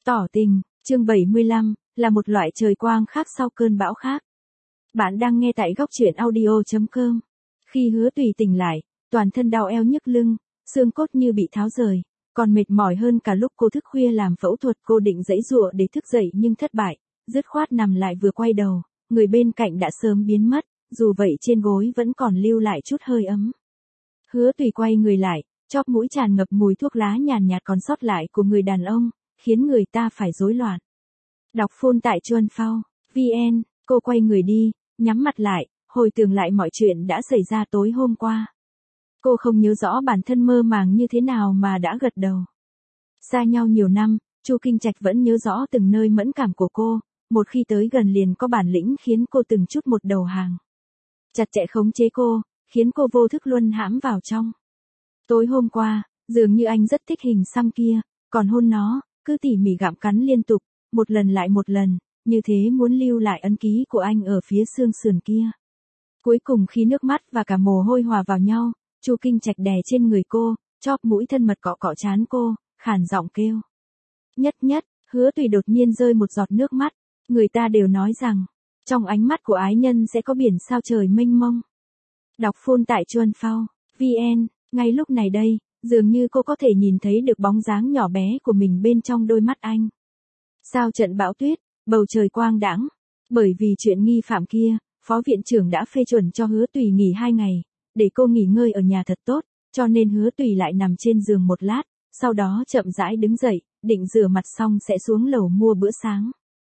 Tỏ tình, chương 75, là một loại trời quang khác sau cơn bão khác. Bạn đang nghe tại góc truyện audio.com. Khi Hứa Tùy tỉnh lại, toàn thân đau eo nhức lưng, xương cốt như bị tháo rời, còn mệt mỏi hơn cả lúc cô thức khuya làm phẫu thuật. Cô định giãy giụa để thức dậy nhưng thất bại, dứt khoát nằm lại. Vừa quay đầu, người bên cạnh đã sớm biến mất, dù vậy trên gối vẫn còn lưu lại chút hơi ấm. Hứa Tùy quay người lại, chóp mũi tràn ngập mùi thuốc lá nhàn nhạt còn sót lại của người đàn ông, khiến người ta phải rối loạn. Đọc phôn tại Chuan Phao, VN, cô quay người đi, nhắm mặt lại, hồi tưởng lại mọi chuyện đã xảy ra tối hôm qua. Cô không nhớ rõ bản thân mơ màng như thế nào mà đã gật đầu. Xa nhau nhiều năm, Chu Kinh Trạch vẫn nhớ rõ từng nơi mẫn cảm của cô, một khi tới gần liền có bản lĩnh khiến cô từng chút một đầu hàng. Chặt chẽ khống chế cô, khiến cô vô thức luân hãm vào trong. Tối hôm qua, dường như anh rất thích hình xăm kia, còn hôn nó, cứ tỉ mỉ gặm cắn liên tục, một lần lại một lần, như thế muốn lưu lại ấn ký của anh ở phía xương sườn kia. Cuối cùng khi nước mắt và cả mồ hôi hòa vào nhau, Chu Kinh Trạch đè trên người cô, chóp mũi thân mật cọ cọ trán cô, khàn giọng kêu. Nhất nhất, Hứa Tùy đột nhiên rơi một giọt nước mắt, người ta đều nói rằng, trong ánh mắt của ái nhân sẽ có biển sao trời mênh mông. Đọc phôn tại Chuan Phao, VN, ngay lúc này đây, dường như cô có thể nhìn thấy được bóng dáng nhỏ bé của mình bên trong đôi mắt anh. Sau trận bão tuyết, bầu trời quang đãng, bởi vì chuyện nghi phạm kia, Phó Viện trưởng đã phê chuẩn cho Hứa Tùy nghỉ 2 ngày, để cô nghỉ ngơi ở nhà thật tốt, cho nên Hứa Tùy lại nằm trên giường một lát, sau đó chậm rãi đứng dậy, định rửa mặt xong sẽ xuống lầu mua bữa sáng.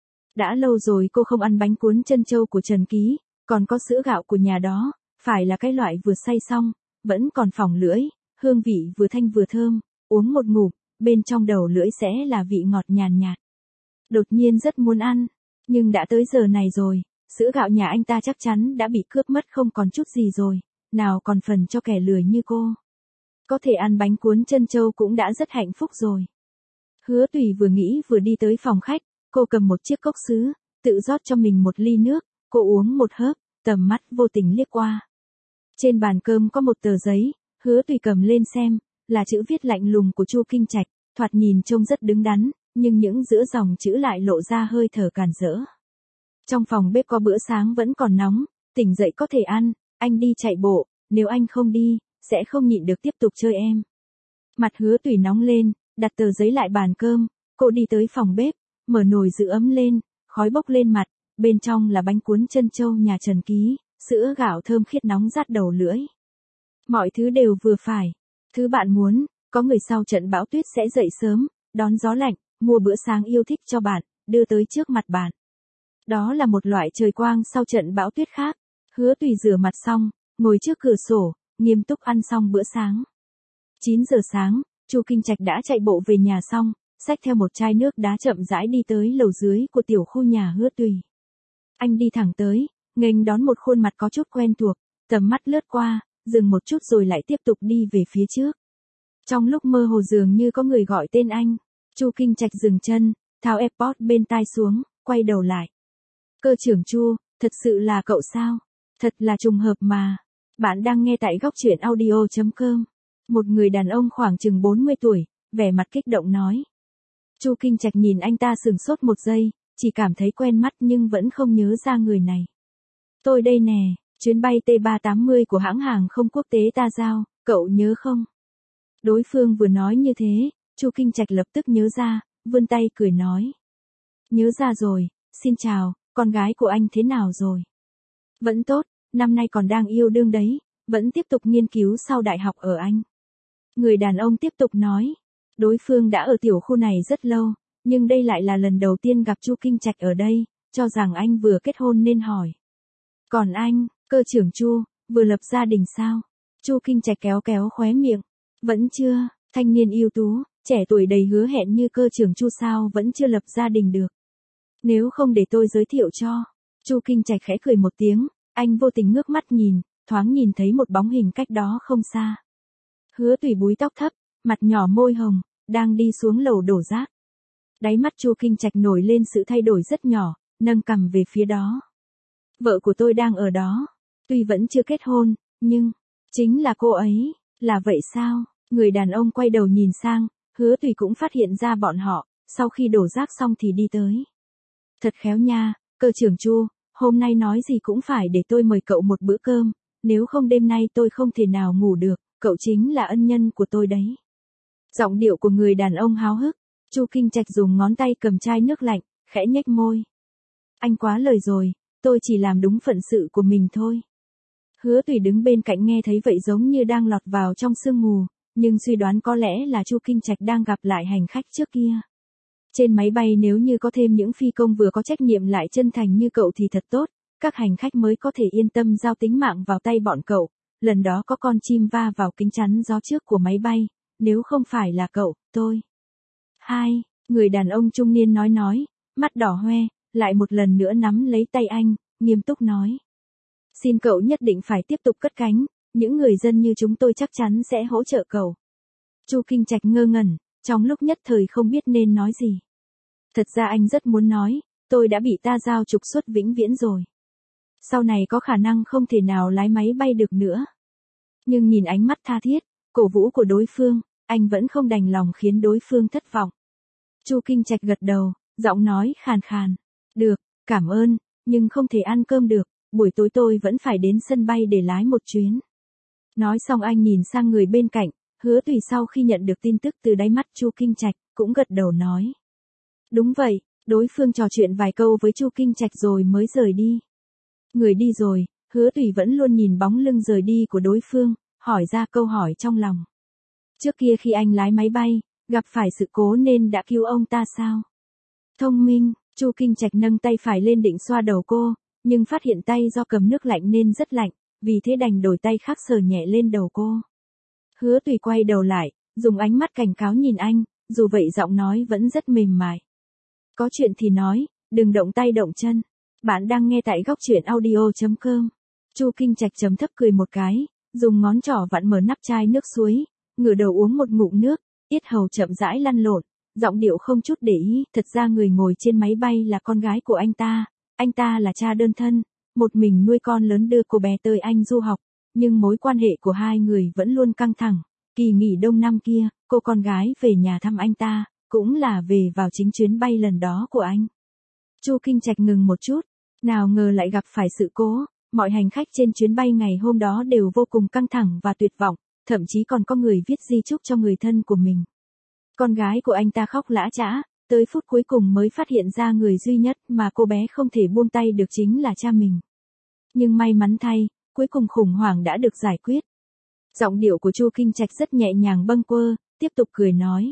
Đã lâu rồi cô không ăn bánh cuốn trân châu của Trần Ký, còn có sữa gạo của nhà đó, phải là cái loại vừa xay xong, vẫn còn phỏng lưỡi, hương vị vừa thanh vừa thơm, uống một ngụm, bên trong đầu lưỡi sẽ là vị ngọt nhàn nhạt. Đột nhiên rất muốn ăn, nhưng đã tới giờ này rồi, sữa gạo nhà anh ta chắc chắn đã bị cướp mất không còn chút gì rồi, nào còn phần cho kẻ lười như cô. Có thể ăn bánh cuốn trân châu cũng đã rất hạnh phúc rồi. Hứa Tùy vừa nghĩ vừa đi tới phòng khách, cô cầm một chiếc cốc sứ, tự rót cho mình một ly nước, cô uống một hớp, tầm mắt vô tình liếc qua. Trên bàn cơm có một tờ giấy, Hứa Tùy cầm lên xem, là chữ viết lạnh lùng của Chu Kinh Trạch, thoạt nhìn trông rất đứng đắn, nhưng những giữa dòng chữ lại lộ ra hơi thở càn rỡ. Trong phòng bếp có bữa sáng vẫn còn nóng, tỉnh dậy có thể ăn, anh đi chạy bộ, nếu anh không đi, sẽ không nhịn được tiếp tục chơi em. Mặt Hứa Tùy nóng lên, đặt tờ giấy lại bàn cơm, cô đi tới phòng bếp, mở nồi giữ ấm lên, khói bốc lên mặt, bên trong là bánh cuốn trân châu nhà Trần Ký, sữa gạo thơm khiết nóng rát đầu lưỡi. Mọi thứ đều vừa phải. Thứ bạn muốn, có người sau trận bão tuyết sẽ dậy sớm, đón gió lạnh, mua bữa sáng yêu thích cho bạn, đưa tới trước mặt bạn. Đó là một loại trời quang sau trận bão tuyết khác. Hứa Tùy rửa mặt xong, ngồi trước cửa sổ, nghiêm túc ăn xong bữa sáng. 9 giờ sáng, Chu Kinh Trạch đã chạy bộ về nhà xong, xách theo một chai nước đá chậm rãi đi tới lầu dưới của tiểu khu nhà Hứa Tùy. Anh đi thẳng tới, nghênh đón một khuôn mặt có chút quen thuộc, tầm mắt lướt qua, dừng một chút rồi lại tiếp tục đi về phía trước. Trong lúc mơ hồ dường như có người gọi tên anh, Chu Kinh Trạch dừng chân, tháo AirPods bên tai xuống, quay đầu lại. Cơ trưởng Chu, thật sự là cậu sao? Thật là trùng hợp mà. Bạn đang nghe tại góc truyện audio.com. Một người đàn ông khoảng chừng 40 tuổi, vẻ mặt kích động nói. Chu Kinh Trạch nhìn anh ta sửng sốt một giây, chỉ cảm thấy quen mắt nhưng vẫn không nhớ ra người này. Tôi đây nè, chuyến bay T380 của hãng hàng không quốc tế ta giao, cậu nhớ không? Đối phương vừa nói như thế, Chu Kinh Trạch lập tức nhớ ra, vươn tay cười nói. Nhớ ra rồi, xin chào, con gái của anh thế nào rồi? Vẫn tốt, năm nay còn đang yêu đương đấy, vẫn tiếp tục nghiên cứu sau đại học ở Anh. Người đàn ông tiếp tục nói, đối phương đã ở tiểu khu này rất lâu, nhưng đây lại là lần đầu tiên gặp Chu Kinh Trạch ở đây, cho rằng anh vừa kết hôn nên hỏi. Còn anh, cơ trưởng Chu, vừa lập gia đình sao? Chu Kinh Trạch kéo kéo khóe miệng. Vẫn chưa, thanh niên ưu tú, trẻ tuổi đầy hứa hẹn như cơ trưởng Chu sao vẫn chưa lập gia đình được. Nếu không để tôi giới thiệu cho. Chu Kinh Trạch khẽ cười một tiếng, anh vô tình ngước mắt nhìn, thoáng nhìn thấy một bóng hình cách đó không xa. Hứa Tùy búi tóc thấp, mặt nhỏ môi hồng, đang đi xuống lầu đổ rác. Đáy mắt Chu Kinh Trạch nổi lên sự thay đổi rất nhỏ, nâng cằm về phía đó. Vợ của tôi đang ở đó, tuy vẫn chưa kết hôn, nhưng, chính là cô ấy, là vậy sao? Người đàn ông quay đầu nhìn sang, Hứa Tùy cũng phát hiện ra bọn họ, sau khi đổ rác xong thì đi tới. Thật khéo nha, cơ trưởng Chu, hôm nay nói gì cũng phải để tôi mời cậu một bữa cơm, nếu không đêm nay tôi không thể nào ngủ được, cậu chính là ân nhân của tôi đấy. Giọng điệu của người đàn ông háo hức, Chu Kinh Trạch dùng ngón tay cầm chai nước lạnh, khẽ nhếch môi. Anh quá lời rồi, tôi chỉ làm đúng phận sự của mình thôi. Hứa Tùy đứng bên cạnh nghe thấy vậy giống như đang lọt vào trong sương mù, nhưng suy đoán có lẽ là Chu Kinh Trạch đang gặp lại hành khách trước kia. Trên máy bay nếu như có thêm những phi công vừa có trách nhiệm lại chân thành như cậu thì thật tốt, các hành khách mới có thể yên tâm giao tính mạng vào tay bọn cậu. Lần đó có con chim va vào kính chắn gió trước của máy bay, nếu không phải là cậu, tôi. Người đàn ông trung niên nói, mắt đỏ hoe, lại một lần nữa nắm lấy tay anh, nghiêm túc nói. Xin cậu nhất định phải tiếp tục cất cánh, những người dân như chúng tôi chắc chắn sẽ hỗ trợ cậu. Chu Kinh Trạch ngơ ngẩn, trong lúc nhất thời không biết nên nói gì. Thật ra anh rất muốn nói, tôi đã bị ta giao trục xuất vĩnh viễn rồi. Sau này có khả năng không thể nào lái máy bay được nữa. Nhưng nhìn ánh mắt tha thiết, cổ vũ của đối phương, anh vẫn không đành lòng khiến đối phương thất vọng. Chu Kinh Trạch gật đầu, giọng nói khàn khàn. Được, cảm ơn, nhưng không thể ăn cơm được, buổi tối tôi vẫn phải đến sân bay để lái một chuyến. Nói xong anh nhìn sang người bên cạnh, Hứa Tùy sau khi nhận được tin tức từ đáy mắt Chu Kinh Trạch, cũng gật đầu nói. Đúng vậy, đối phương trò chuyện vài câu với Chu Kinh Trạch rồi mới rời đi. Người đi rồi, Hứa Tùy vẫn luôn nhìn bóng lưng rời đi của đối phương, hỏi ra câu hỏi trong lòng. Trước kia khi anh lái máy bay, gặp phải sự cố nên đã cứu ông ta sao? Thông minh, Chu Kinh Trạch nâng tay phải lên định xoa đầu cô, nhưng phát hiện tay do cầm nước lạnh nên rất lạnh, vì thế đành đổi tay khác sờ nhẹ lên đầu cô. Hứa Tùy quay đầu lại, dùng ánh mắt cảnh cáo nhìn anh, dù vậy giọng nói vẫn rất mềm mại. Có chuyện thì nói, đừng động tay động chân. Bạn đang nghe tại góc truyện audio.com. Chu Kinh Trạch trầm thấp cười một cái, dùng ngón trỏ vặn mở nắp chai nước suối, ngửa đầu uống một ngụm nước, yết hầu chậm rãi lăn lộn, giọng điệu không chút để ý. Thật ra người ngồi trên máy bay là con gái của anh ta là cha đơn thân, một mình nuôi con lớn đưa cô bé tới Anh du học, nhưng mối quan hệ của hai người vẫn luôn căng thẳng. Kỳ nghỉ đông năm kia, cô con gái về nhà thăm anh ta, cũng là về vào chính chuyến bay lần đó của anh. Chu Kinh Trạch ngừng một chút, nào ngờ lại gặp phải sự cố, mọi hành khách trên chuyến bay ngày hôm đó đều vô cùng căng thẳng và tuyệt vọng, thậm chí còn có người viết di chúc cho người thân của mình. Con gái của anh ta khóc lã chã, tới phút cuối cùng mới phát hiện ra người duy nhất mà cô bé không thể buông tay được chính là cha mình. Nhưng may mắn thay, cuối cùng khủng hoảng đã được giải quyết. Giọng điệu của Chu Kinh Trạch rất nhẹ nhàng bâng quơ, tiếp tục cười nói.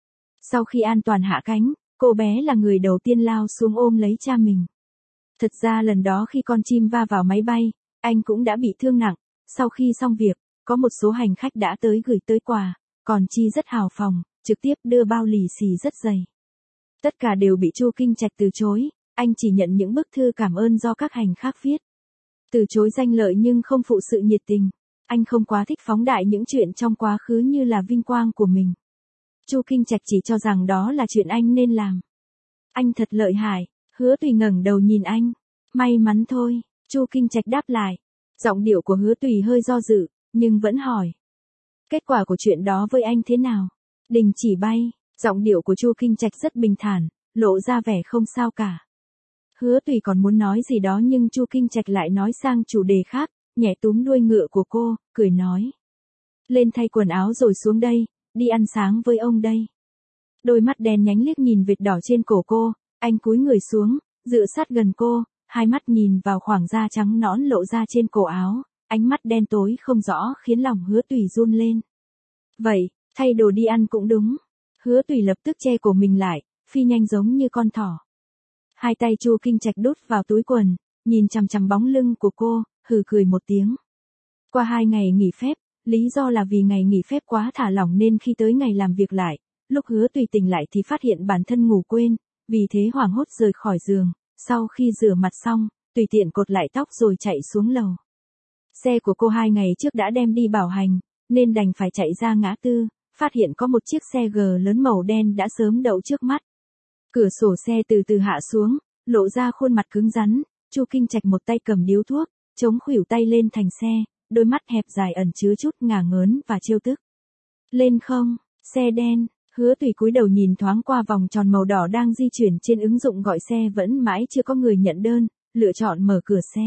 Sau khi an toàn hạ cánh, cô bé là người đầu tiên lao xuống ôm lấy cha mình. Thật ra lần đó khi con chim va vào máy bay, anh cũng đã bị thương nặng, sau khi xong việc, có một số hành khách đã tới gửi tới quà, còn Chi rất hào phóng, trực tiếp đưa bao lì xì rất dày. Tất cả đều bị Chu Kinh Trạch từ chối, anh chỉ nhận những bức thư cảm ơn do các hành khách viết. Từ chối danh lợi nhưng không phụ sự nhiệt tình, anh không quá thích phóng đại những chuyện trong quá khứ như là vinh quang của mình. Chu Kinh Trạch chỉ cho rằng đó là chuyện anh nên làm. Anh thật lợi hại, Hứa Tùy ngẩng đầu nhìn anh. May mắn thôi, Chu Kinh Trạch đáp lại. Giọng điệu của Hứa Tùy hơi do dự, nhưng vẫn hỏi. Kết quả của chuyện đó với anh thế nào? Đình chỉ bay, giọng điệu của Chu Kinh Trạch rất bình thản, lộ ra vẻ không sao cả. Hứa Tùy còn muốn nói gì đó nhưng Chu Kinh Trạch lại nói sang chủ đề khác, nhẹ túm đuôi ngựa của cô, cười nói. Lên thay quần áo rồi xuống đây, đi ăn sáng với ông đây. Đôi mắt đen nhánh liếc nhìn vệt đỏ trên cổ cô, anh cúi người xuống, dựa sát gần cô, hai mắt nhìn vào khoảng da trắng nõn lộ ra trên cổ áo, ánh mắt đen tối không rõ khiến lòng Hứa Tùy run lên. Vậy, thay đồ đi ăn cũng đúng. Hứa Tùy lập tức che cổ mình lại, phi nhanh giống như con thỏ. Hai tay Chu Kinh Trạch đút vào túi quần, nhìn chằm chằm bóng lưng của cô, hừ cười một tiếng. Qua 2 ngày nghỉ phép, lý do là vì ngày nghỉ phép quá thả lỏng nên khi tới ngày làm việc lại, lúc Hứa Tùy tỉnh lại thì phát hiện bản thân ngủ quên, vì thế hoảng hốt rời khỏi giường, sau khi rửa mặt xong, tùy tiện cột lại tóc rồi chạy xuống lầu. Xe của cô 2 ngày trước đã đem đi bảo hành, nên đành phải chạy ra ngã tư, phát hiện có một chiếc xe G lớn màu đen đã sớm đậu trước mắt. Cửa sổ xe từ từ hạ xuống, lộ ra khuôn mặt cứng rắn, Chu Kinh Trạch một tay cầm điếu thuốc, chống khuỷu tay lên thành xe, đôi mắt hẹp dài ẩn chứa chút ngả ngớn và trêu tức. Lên không, xe đen, Hứa Tùy cúi đầu nhìn thoáng qua vòng tròn màu đỏ đang di chuyển trên ứng dụng gọi xe vẫn mãi chưa có người nhận đơn, lựa chọn mở cửa xe.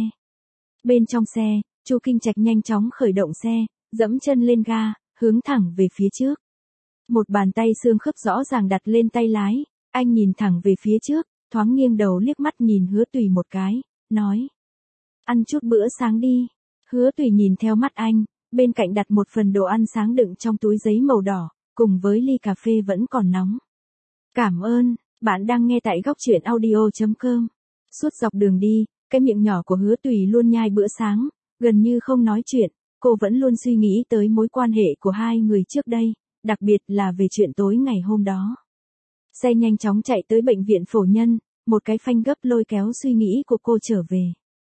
Bên trong xe, Chu Kinh Trạch nhanh chóng khởi động xe, dẫm chân lên ga, hướng thẳng về phía trước. Một bàn tay xương khớp rõ ràng đặt lên tay lái, anh nhìn thẳng về phía trước, thoáng nghiêng đầu liếc mắt nhìn Hứa Tùy một cái, nói. Ăn chút bữa sáng đi. Hứa Tùy nhìn theo mắt anh, bên cạnh đặt một phần đồ ăn sáng đựng trong túi giấy màu đỏ, cùng với ly cà phê vẫn còn nóng. Cảm ơn, bạn đang nghe tại góc truyện audio.com. Suốt dọc đường đi, cái miệng nhỏ của Hứa Tùy luôn nhai bữa sáng, gần như không nói chuyện, cô vẫn luôn suy nghĩ tới mối quan hệ của hai người trước đây, đặc biệt là về chuyện tối ngày hôm đó. Xe nhanh chóng chạy tới bệnh viện Phổ Nhân, một cái phanh gấp lôi kéo suy nghĩ của cô trở về.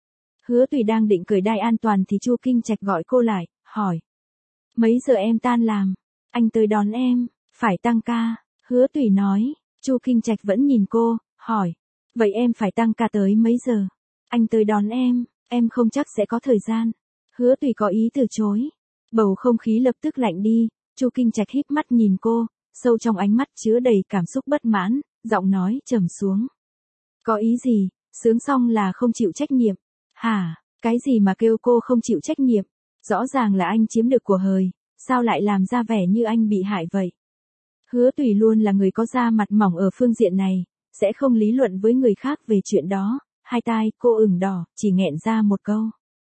Hứa Tùy đang định cởi đai an toàn thì Chu Kinh Trạch gọi cô lại, hỏi. Mấy giờ em tan làm? Anh tới đón em, phải tăng ca. Hứa Tùy nói, Chu Kinh Trạch vẫn nhìn cô, hỏi. Vậy em phải tăng ca tới mấy giờ? Anh tới đón em không chắc sẽ có thời gian. Hứa Tùy có ý từ chối. Bầu không khí lập tức lạnh đi, Chu Kinh Trạch híp mắt nhìn cô, sâu trong ánh mắt chứa đầy cảm xúc bất mãn, giọng nói trầm xuống. Có ý gì, sướng xong là không chịu trách nhiệm. Hả, cái gì mà kêu cô không chịu trách nhiệm? Rõ ràng là anh chiếm được của hời, sao lại làm ra vẻ như anh bị hại vậy? Hứa Tùy luôn là người có da mặt mỏng ở phương diện này, sẽ không lý luận với người khác về chuyện đó, hai tai cô ửng đỏ, chỉ nghẹn ra một câu.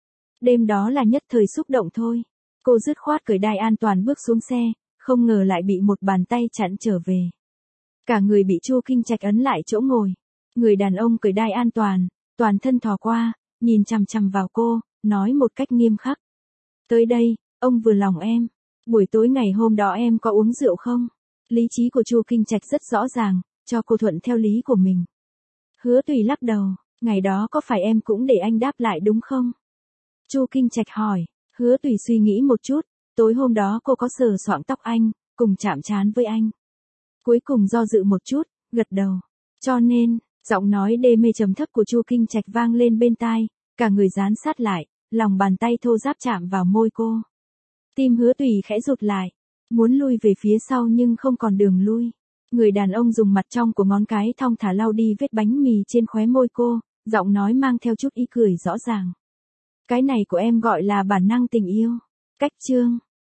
Đêm đó là nhất thời xúc động thôi. Cô dứt khoát cởi đai an toàn bước xuống xe, không ngờ lại bị một bàn tay chặn trở về. Cả người bị Chu Kinh Trạch ấn lại chỗ ngồi. Người đàn ông cởi đai an toàn, toàn thân thò qua, nhìn chằm chằm vào cô, nói một cách nghiêm khắc. Tới đây, ông vừa lòng em. Buổi tối ngày hôm đó em có uống rượu không? Lý trí của Chu Kinh Trạch rất rõ ràng, cho cô thuận theo lý của mình. Hứa Tùy lắc đầu, ngày đó có phải em cũng để anh đáp lại đúng không? Chu Kinh Trạch hỏi, Hứa Tùy suy nghĩ một chút, tối hôm đó cô có sờ soạng tóc anh, cùng chạm trán với anh. Cuối cùng do dự một chút, gật đầu. Cho nên, giọng nói đê mê trầm thấp của Chu Kinh Trạch vang lên bên tai, cả người dán sát lại, lòng bàn tay thô ráp chạm vào môi cô. Tim Hứa Tùy khẽ rụt lại, muốn lui về phía sau nhưng không còn đường lui. Người đàn ông dùng mặt trong của ngón cái thong thả lau đi vết bánh mì trên khóe môi cô, giọng nói mang theo chút ý cười rõ ràng. Cái này của em gọi là bản năng tình yêu. Cách chương.